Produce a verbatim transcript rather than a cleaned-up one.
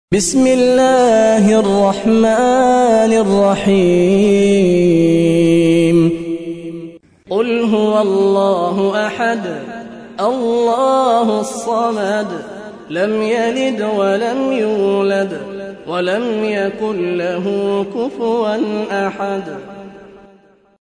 بسم الله الرحمن الرحيم قل هو الله أحد الله الصمد لم يلد ولم يولد ولم يكن له كفوا أحد